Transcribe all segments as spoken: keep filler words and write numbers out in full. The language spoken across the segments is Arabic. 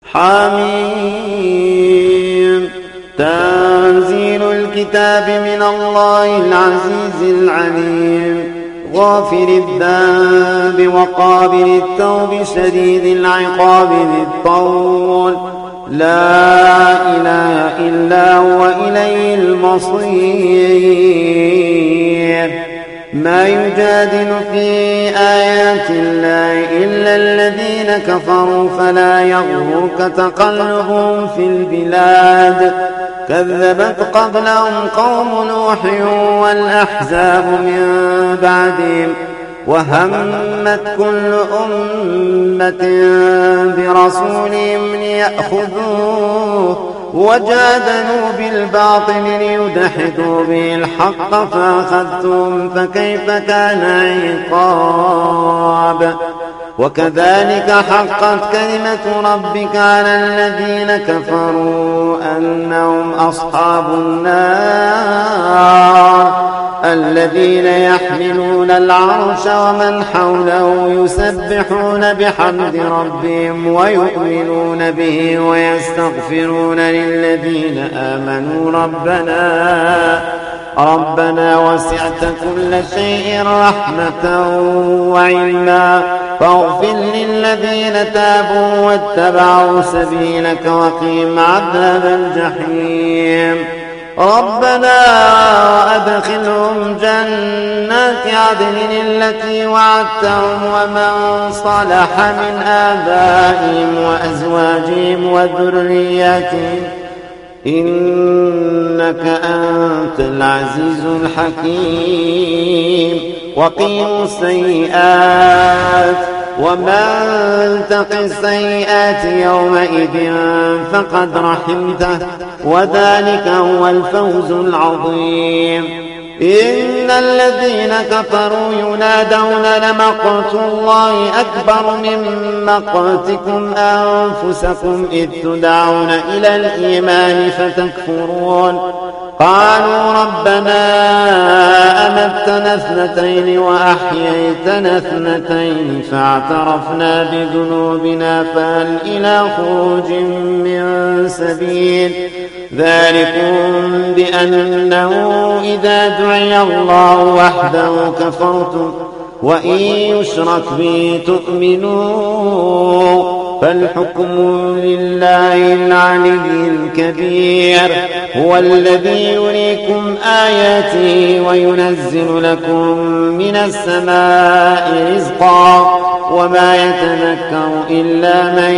حميم. تنزيل الكتاب من الله العزيز العليم، غافر الذنب وقابل التوب شديد العقاب ذي الطول، لا إله إلا هو إليه المصير. ما يجادل في آيات الله إلا الذين كفروا فلا يغرك تقلبهم في البلاد. كذبت قبلهم قوم نوح والأحزاب من بعدهم، وهمت كل أمة برسولهم ليأخذوه، وجادلوا بالباطل ليدحضوا به الحق فأخذتهم فكيف كان عقاب. وكذلك حقت كلمة ربك على الذين كفروا أنهم أصحاب النار، الذين يحملون العرش ومن حوله يسبحون بحمد ربهم ويؤمنون به ويستغفرون للذين آمنوا ربنا ربنا وسعت كل شيء رحمة وعلما فاغفر للذين تابوا واتبعوا سبيلك وقهم عذاب الجحيم. ربنا أدخلهم جنات عدن التي وعدتهم ومن صلح من آبائهم وأزواجهم وذرياتهم إنك أنت العزيز الحكيم. وقهم السيئات ومن تق السيئات يومئذ فقد رحمته وذلك هو الفوز العظيم. إن الذين كفروا ينادون لمقت الله أكبر من مقتكم أنفسكم إذ تدعون إلى الإيمان فتكفرون. قالوا ربنا أمتنا اثنتين وأحييتنا اثنتين فاعترفنا بذنوبنا فهل إلى خروج من سبيل. ذلكم بأنه إذا دعي الله وحده كفرتم وإن يشرك به تؤمنون. فالحكم لله العلي الكبير، هو الذي يريكم آياته وينزل لكم من السماء رزقا وما يتذكر إلا من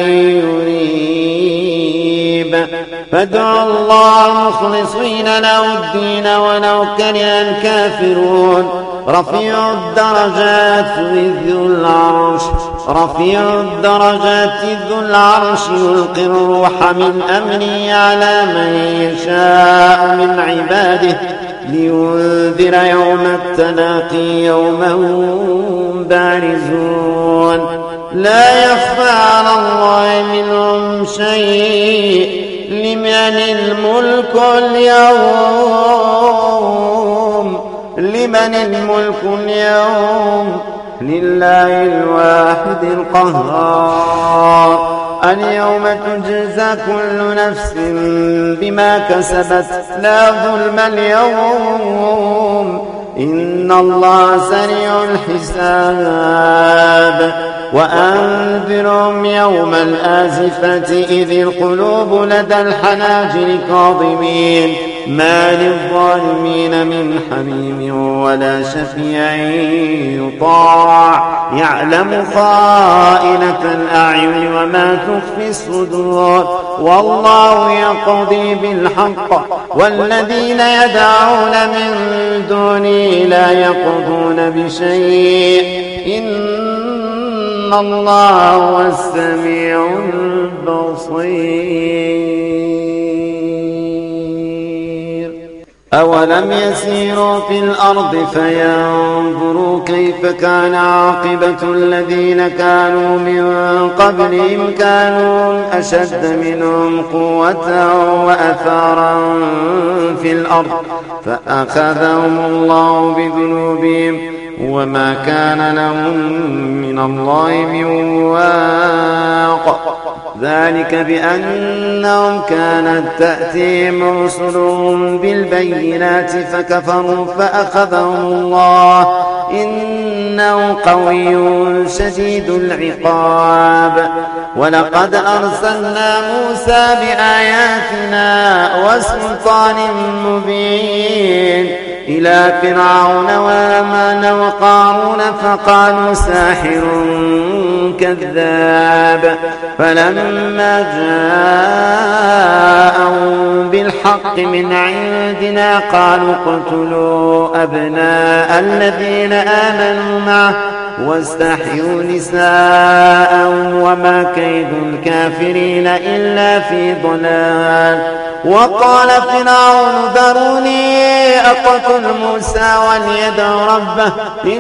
يريب. فادعوا الله مخلصين له الدين ولو كره الكافرون. رفيع الدرجات ذو العرش رفيع الدرجات ذو العرش يلقي الروح من أمره على من يشاء من عباده لينذر يوم التلاقي يوم هم بارزون لا يخفى على الله منهم شيء. لمن الملك اليوم لمن الملك اليوم لله الواحد القهار. اليوم تجزى كل نفس بما كسبت لا ظلم اليوم إن الله سريع الحساب. وأنذرهم يوم الآزفة إذ القلوب لدى الحناجر كاظمين ما للظالمين من حميم ولا شفيع يطاع يعلم خائنة الأعين وما تخفي الصدور والله يقضي بالحق والذين يدعون من دونه لا يقضون بشيء إن الله هو السميع البصير. أولم يسيروا في الأرض فينظروا كيف كان عاقبة الذين كانوا من قبلهم كانوا أشد منهم قوة وأثارا في الأرض فأخذهم الله بذنوبهم وما كان لهم من الله من واق. ذلك بأنهم كانت تأتيهم رسلهم بالبينات فكفروا فأخذهم الله إنه قوي شديد العقاب. ولقد أرسلنا موسى بآياتنا وسلطان مبين إلى فرعون وهامان وقارون فقالوا ساحر كذاب. فلما جاءهم بالحق من عندنا قالوا اقتلوا أبناء الذين آمنوا معه واستحيوا نساءهم وما كيد الكافرين إلا في ضلال. وقال فرعون ذروني أقتل موسى وليدع ربه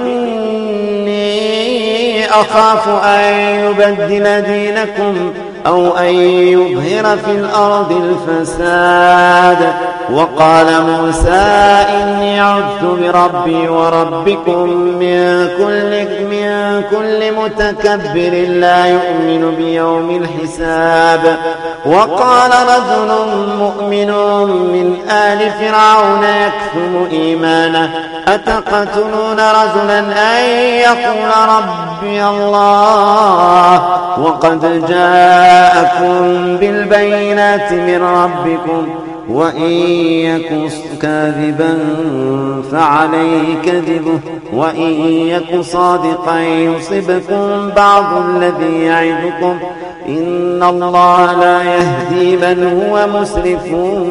إني أخاف أن يبدل دينكم أو أن يظهر في الأرض الفساد. وقال موسى إني عذت بربي وربكم من كل, من كل متكبر لا يؤمن بيوم الحساب. وقال رجل مؤمن من آل فرعون يكتم إيمانه أتقتلون رجلا أن يقول ربي الله وقد جاءكم بالبينات من ربكم وإن يك كاذبا فعليه كذبه وإن يك صادقا يصبكم بعض الذي يعدكم إن الله لا يهدي من هو مسرف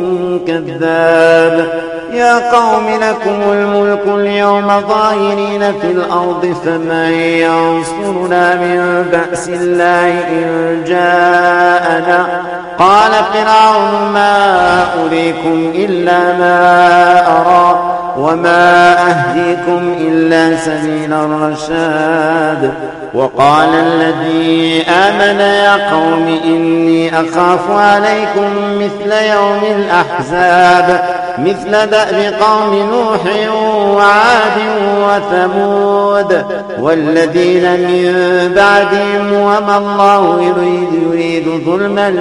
كذاب. يا قوم لكم الملك اليوم ظاهرين في الأرض فمن ينصرنا من بأس الله إن جاءنا. قال فرعون ما أريكم إلا ما أرى وما أهديكم إلا سبيل الرشاد. وقال الذي آمن يا قوم إني أخاف عليكم مثل يوم الأحزاب مثل دأب قوم نوح وعاد وثمود والذين من بعدهم وما الله يريد, يريد ظلما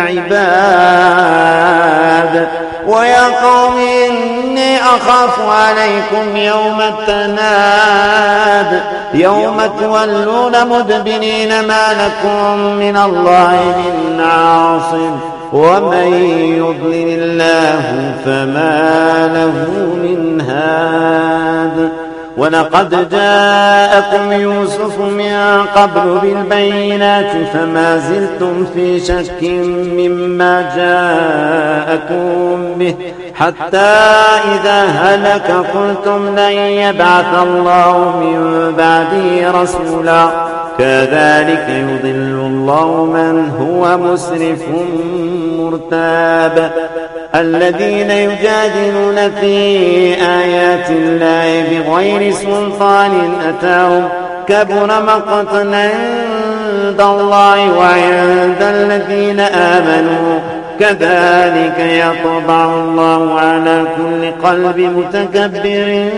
للعباد. ويا قوم إني أخاف عليكم يوم التناد يوم تولون مدبرين ما لكم من الله من عاصم ومن يضلل الله فما له من هاد. ولقد جاءكم يوسف من قبل بالبينات فما زلتم في شك مما جاءكم به حتى إذا هلك قلتم لن يبعث الله من بعده رسولا كذلك يضل الله من هو مسرف مرتاب. الذين يجادلون في آيات الله بغير سلطان أتاهم كبر مقتا عند الله وعند الذين آمنوا كذلك يطبع الله على كل قلب متكبر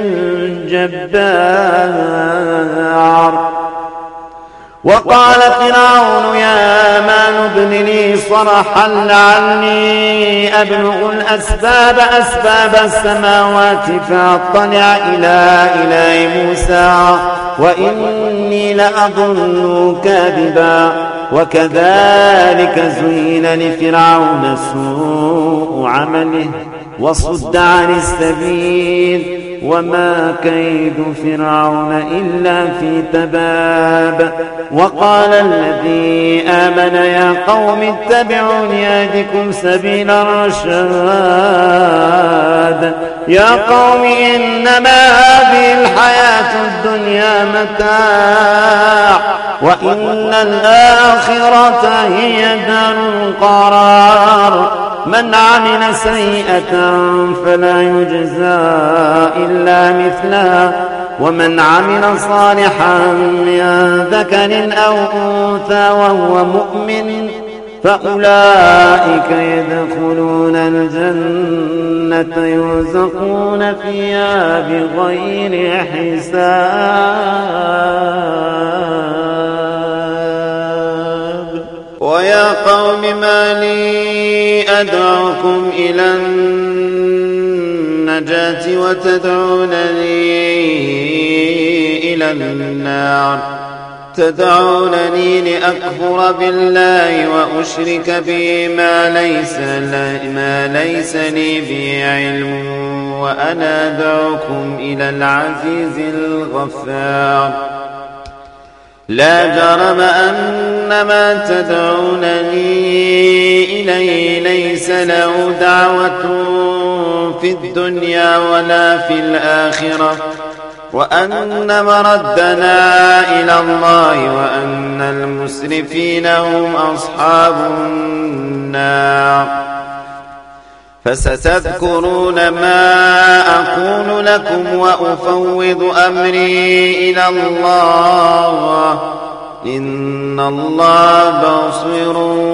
جبار. وقال فرعون يا مان ابن لي صرحا لعلي أبلغ الأسباب أسباب السماوات فأطلع إلى إله موسى وإني لأظنه كاذبا. وكذلك زين لفرعون سوء عمله وصد عن السبيل وما كيد فرعون إلا في تباب. وقال الذي آمن يا قوم اتبعون يهدكم سبيل الرشاد. يا قوم إنما هذه الحياة الدنيا متاع وإن الآخرة هي دار القرار. من عمل سيئة فلا يجزى إلا مثلها ومن عمل صالحا من ذكر أو أنثى وهو مؤمن فأولئك يدخلون الجنة يرزقون فيها بغير حساب. ويا قوم ما لي أدعوكم إلى النجاة وتدعونني إلى النار تدعونني لأكفر بالله وأشرك به ما ليس, ما ليس لي به علم وأنا أدعوكم إلى العزيز الغفار. لا جرم أن ما تدعونني إليه ليس له دعوة في الدنيا ولا في الآخرة وأن مردنا إلى الله وأن المسرفين هم أصحاب النار. فستذكرون ما أقول لكم وأفوض أمري إلى الله إن الله بصير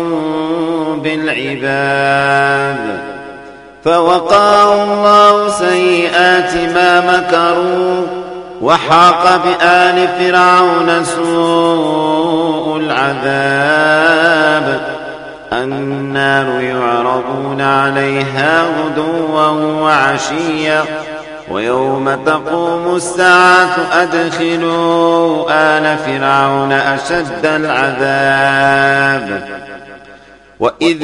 بالعباد. فوقاه الله سيئات ما مكروا وحاق بآل فرعون سوء العذاب. النار يعرضون عليها غدوا وعشيا ويوم تقوم الساعة أدخلوا آل فرعون أشد العذاب. وإذ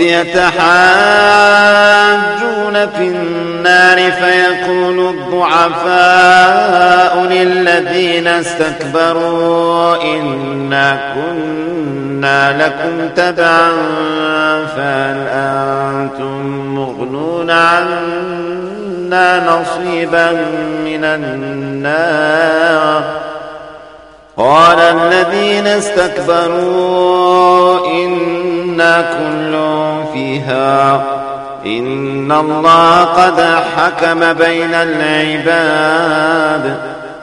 يتحاجون في النار فيقول الضعفاء للذين استكبروا إنا كنا لكم تبعا فهل أنتم مغنون عنا نصيبا من النار. قال الذين استكبروا إنا كل فيها إن الله قد حكم بين العباد.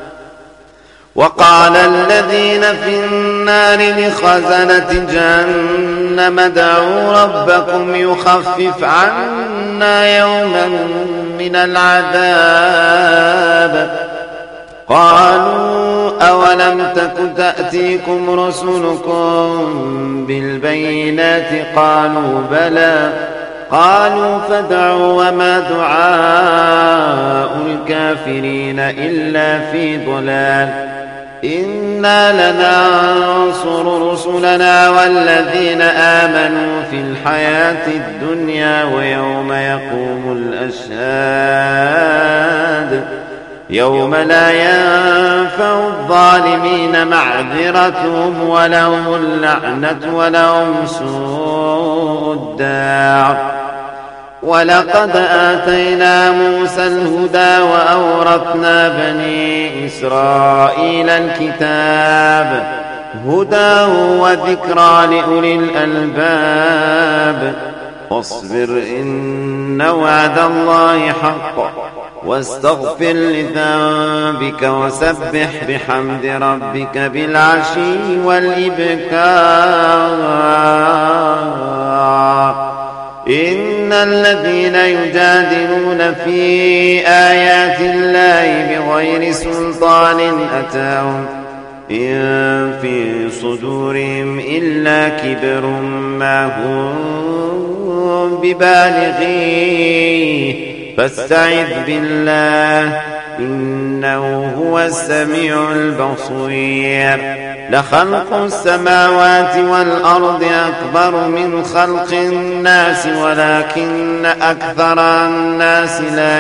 وقال الذين في النار لخزنة جهنم ادعوا ربكم يخفف عنا يوما من العذاب. قالوا أولم تك تأتيكم رسلكم بالبينات قالوا بلى قالوا فادعوا وما دعاء الكافرين إلا في ضلال. إنا لننصر رسلنا والذين آمنوا في الحياة الدنيا ويوم يقوم الأشهاد يوم لا ينفع الظالمين معذرتهم ولهم اللعنة ولهم سوء الدار. ولقد آتينا موسى الهدى وأورثنا بني إسرائيل الكتاب هدى وذكرى لأولي الألباب. واصبر إن وعد الله حق واستغفر لذنبك وسبح بحمد ربك بالعشي والإبكار. إن الذين يجادلون في آيات الله بغير سلطان أتاهم إن في صدورهم إلا كبر ما هم ببالغيه فاستعذ بالله إنه هو السميع البصير. لخلق السماوات والأرض أكبر من خلق الناس ولكن أكثر الناس لا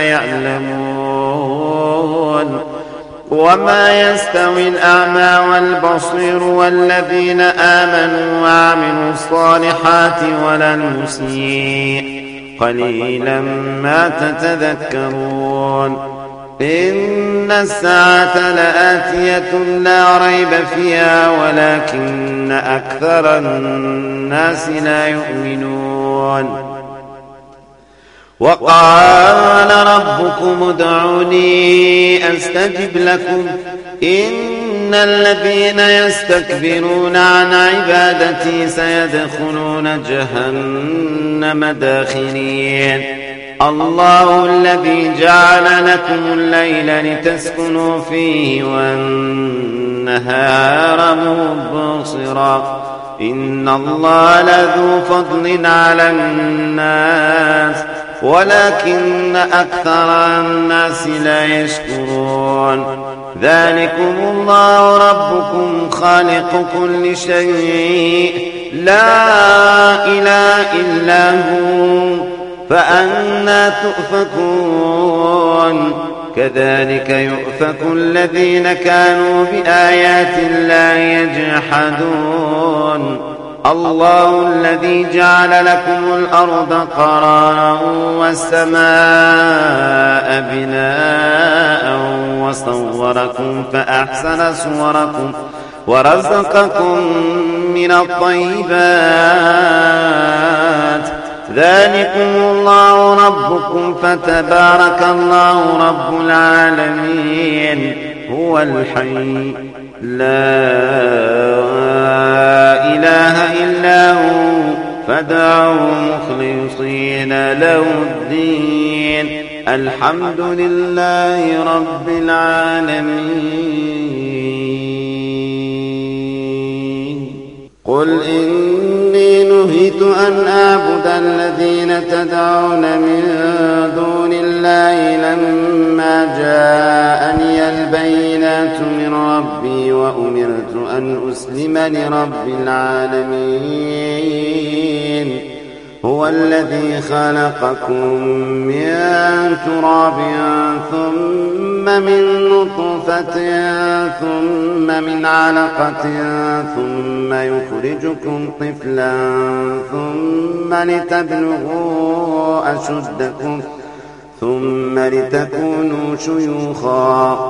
يعلمون. وما يستوي الأعمى والبصير والذين آمنوا وعملوا الصالحات ولا المسيء قليلا ما تتذكرون. إن الساعة لآتية لا ريب فيها ولكن أكثر الناس لا يؤمنون. وقال ربكم ادعوني أستجب لكم إن إن الذين يستكبرون عن عبادتي سيدخلون جهنم داخرين الله الذي جعل لكم الليل لتسكنوا فيه والنهار مبصرا إن الله لذو فضل على الناس ولكن أكثر الناس لا يشكرون ذلكم الله ربكم خالق كل شيء لا إله إلا هو فأنى تؤفكون كذلك يؤفك الذين كانوا بآيات الله يجحدون الله الذي جعل لكم الأرض قرارا والسماء بناء وصوركم فأحسن صوركم ورزقكم من الطيبات ذلكم الله ربكم فتبارك الله رب العالمين هو الحي لا إله إلا هو فادعوه مخلصين له الدين الحمد لله رب العالمين قل إني نهيت أن أعبد الذين تدعون من دون الله لما جاءني البينات من ربي وأمرت أن أسلم لرب العالمين هو الذي خلقكم من تراب ثم من نطفة ثم من علقة ثم يخرجكم طفلا ثم لتبلغوا أشدكم ثم لتكونوا شيوخا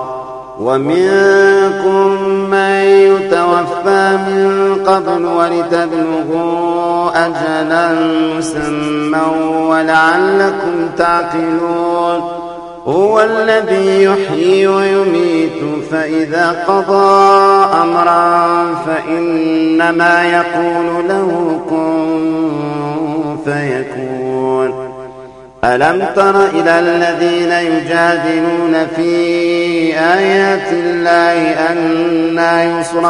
ومنكم من يتوفى من قبل ولتبلغوا أجلا مسمى ولعلكم تعقلون هو الذي يحيي ويميت فإذا قضى أمرا فإنما يقول له كن فيكون ألم تر إلى الذين يجادلون في آيات الله أنى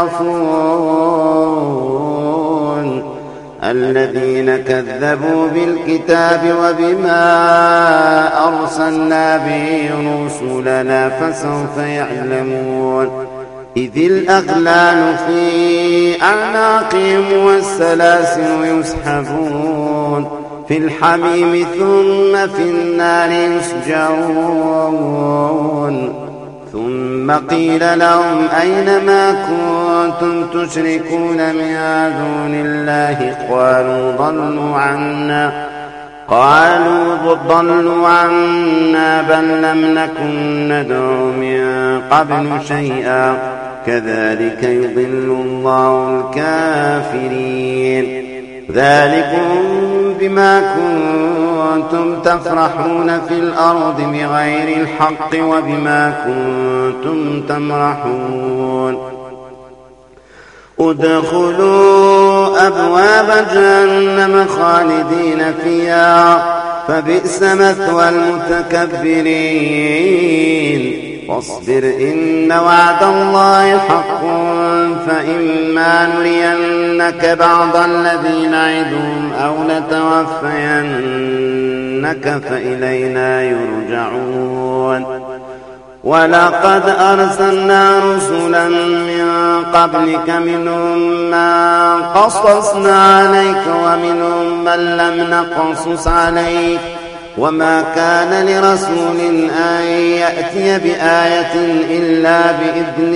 يصرفون الذين كذبوا بالكتاب وبما أرسلنا به رسلنا فسوف يعلمون إذ الأغلال في أعناقهم والسلاسل يسحبون في الحميم ثم في النار يسجرون ثم قيل لهم أين ما كنتم تشركون من دون الله قالوا ضلوا عنا قالوا ضلوا عنا بل لم نكن ندعو من قبل شيئا كذلك يضل الله الكافرين ذلكم بما كنتم تفرحون في الأرض بغير الحق وبما كنتم تمرحون ادخلوا أبواب جهنم خالدين فيها فبئس مثوى المتكبرين واصبر إن وعد الله حق فإما نرينك بعض الذي نعدهم أو نتوفينك فإلينا يرجعون ولقد أرسلنا رسلا من قبلك منهم من قصصنا عليك ومنهم من لم نقصص عليك وما كان لرسول أن يأتي بآية إلا بإذن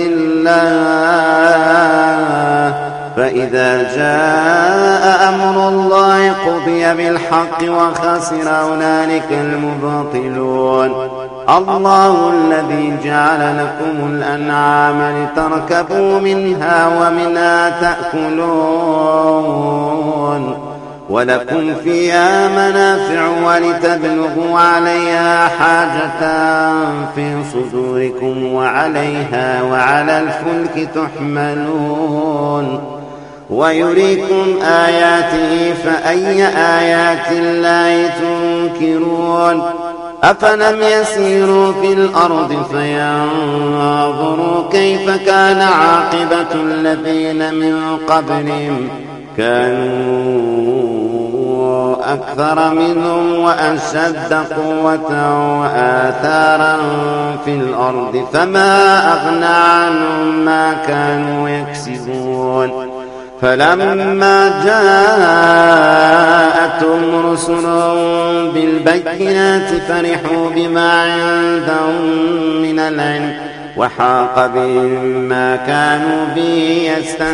الله فإذا جاء أمر الله قضي بالحق وخسر هنالك المبطلون الله الذي جعل لكم الأنعام لتركبوا منها ومنها تأكلون ولكم فيها منافع ولتبلغوا عليها حاجة في صدوركم وعليها وعلى الفلك تحملون ويريكم آياته فأي آيات الله تنكرون أفلم يسيروا في الأرض فينظروا كيف كان عاقبة الذين من قبلهم كانوا أكثر منهم وأشد قوة وآثارا في الأرض فما أغنى عنهم ما كانوا يكسبون فلما جاءتهم رسلهم بالبينات فرحوا بما عندهم من العلم وحاق بهم ما كانوا به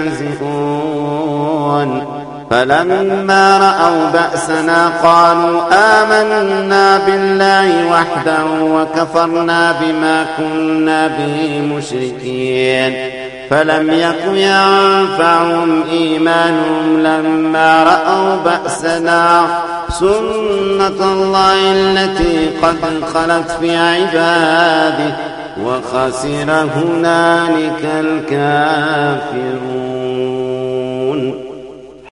يستهزئون فلما رأوا بأسنا قالوا آمنا بالله وحده وكفرنا بما كنا به مشركين فلم يك ينفعهم إيمانهم لما رأوا بأسنا سنة الله التي قد خلت في عباده وخسر هنالك الكافرون.